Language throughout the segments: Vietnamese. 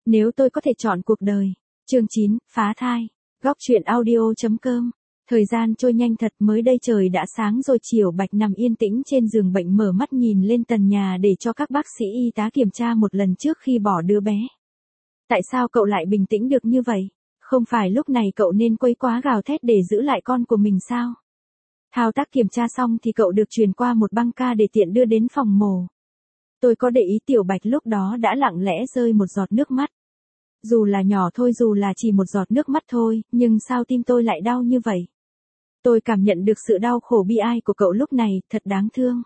Nếu tôi có thể chọn cuộc đời. Chương 9, phá thai. Góc truyện audio.com. Thời gian trôi nhanh thật, mới đây trời đã sáng rồi. Chiều Bạch nằm yên tĩnh trên giường bệnh, mở mắt nhìn lên tầng nhà để cho các bác sĩ y tá kiểm tra một lần trước khi bỏ đứa bé. Tại sao cậu lại bình tĩnh được như vậy? Không phải lúc này cậu nên quấy quá gào thét để giữ lại con của mình sao? Thao tác kiểm tra xong thì cậu được truyền qua một băng ca để tiện đưa đến phòng mổ. Tôi có để ý Tiểu Bạch lúc đó đã lặng lẽ rơi một giọt nước mắt. Dù là nhỏ thôi, dù là chỉ một giọt nước mắt thôi, nhưng sao tim tôi lại đau như vậy? Tôi cảm nhận được sự đau khổ bi ai của cậu lúc này, thật đáng thương.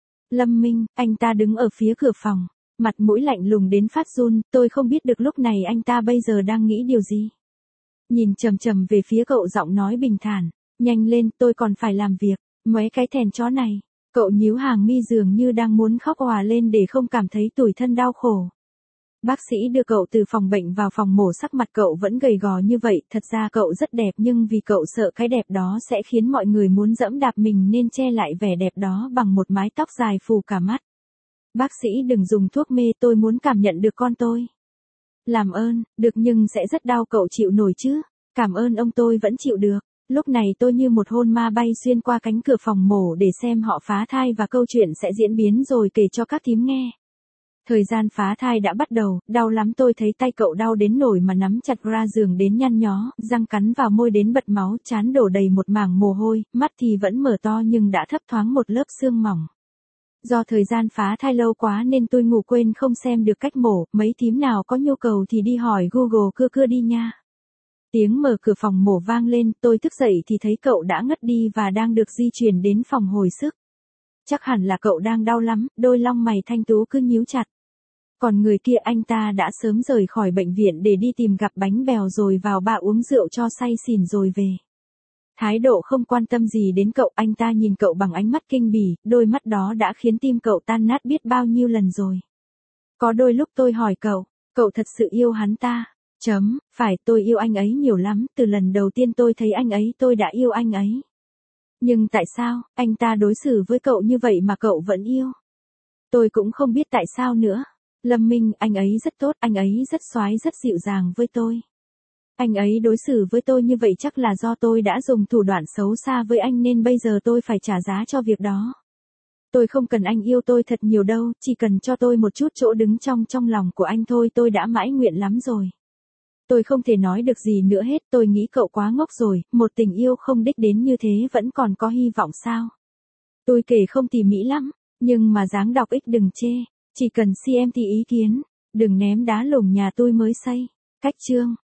Lâm Minh, anh ta đứng ở phía cửa phòng, mặt mũi lạnh lùng đến phát run, tôi không biết được lúc này anh ta bây giờ đang nghĩ điều gì. Nhìn chằm chằm về phía cậu, giọng nói bình thản, nhanh lên, tôi còn phải làm việc, mấy cái thèn chó này. Cậu nhíu hàng mi dường như đang muốn khóc òa lên để không cảm thấy tủi thân đau khổ. Bác sĩ đưa cậu từ phòng bệnh vào phòng mổ, sắc mặt cậu vẫn gầy gò như vậy, thật ra cậu rất đẹp nhưng vì cậu sợ cái đẹp đó sẽ khiến mọi người muốn dẫm đạp mình nên che lại vẻ đẹp đó bằng một mái tóc dài phủ cả mắt. Bác sĩ đừng dùng thuốc mê, tôi muốn cảm nhận được con tôi. Làm ơn, được nhưng sẽ rất đau, cậu chịu nổi chứ? Cảm ơn ông, tôi vẫn chịu được. Lúc này tôi như một hôn ma bay xuyên qua cánh cửa phòng mổ để xem họ phá thai và câu chuyện sẽ diễn biến rồi kể cho các thím nghe. Thời gian phá thai đã bắt đầu, đau lắm, tôi thấy tay cậu đau đến nổi mà nắm chặt ra giường đến nhăn nhó, răng cắn vào môi đến bật máu, trán đổ đầy một mảng mồ hôi, mắt thì vẫn mở to nhưng đã thấp thoáng một lớp sương mỏng. Do thời gian phá thai lâu quá nên tôi ngủ quên không xem được cách mổ, mấy thím nào có nhu cầu thì đi hỏi Google cưa đi nha. Tiếng mở cửa phòng mổ vang lên, tôi thức dậy thì thấy cậu đã ngất đi và đang được di chuyển đến phòng hồi sức. Chắc hẳn là cậu đang đau lắm, đôi lông mày thanh tú cứ nhíu chặt. Còn người kia, anh ta đã sớm rời khỏi bệnh viện để đi tìm gặp bánh bèo rồi vào bar uống rượu cho say xỉn rồi về. Thái độ không quan tâm gì đến cậu, anh ta nhìn cậu bằng ánh mắt kinh bỉ, đôi mắt đó đã khiến tim cậu tan nát biết bao nhiêu lần rồi. Có đôi lúc tôi hỏi cậu thật sự yêu hắn ta? Phải, tôi yêu anh ấy nhiều lắm, từ lần đầu tiên tôi thấy anh ấy tôi đã yêu anh ấy. Nhưng tại sao, anh ta đối xử với cậu như vậy mà cậu vẫn yêu? Tôi cũng không biết tại sao nữa. Lâm Minh, anh ấy rất tốt, anh ấy rất xoái, rất dịu dàng với tôi. Anh ấy đối xử với tôi như vậy chắc là do tôi đã dùng thủ đoạn xấu xa với anh nên bây giờ tôi phải trả giá cho việc đó. Tôi không cần anh yêu tôi thật nhiều đâu, chỉ cần cho tôi một chút chỗ đứng trong lòng của anh thôi, tôi đã mãi nguyện lắm rồi. Tôi không thể nói được gì nữa hết, tôi nghĩ cậu quá ngốc rồi, một tình yêu không đích đến như thế vẫn còn có hy vọng sao? Tôi kể không tỉ mỉ lắm, nhưng mà dáng đọc ích đừng chê, chỉ cần CMT ý kiến, đừng ném đá lủng nhà tôi mới xây. Cách chương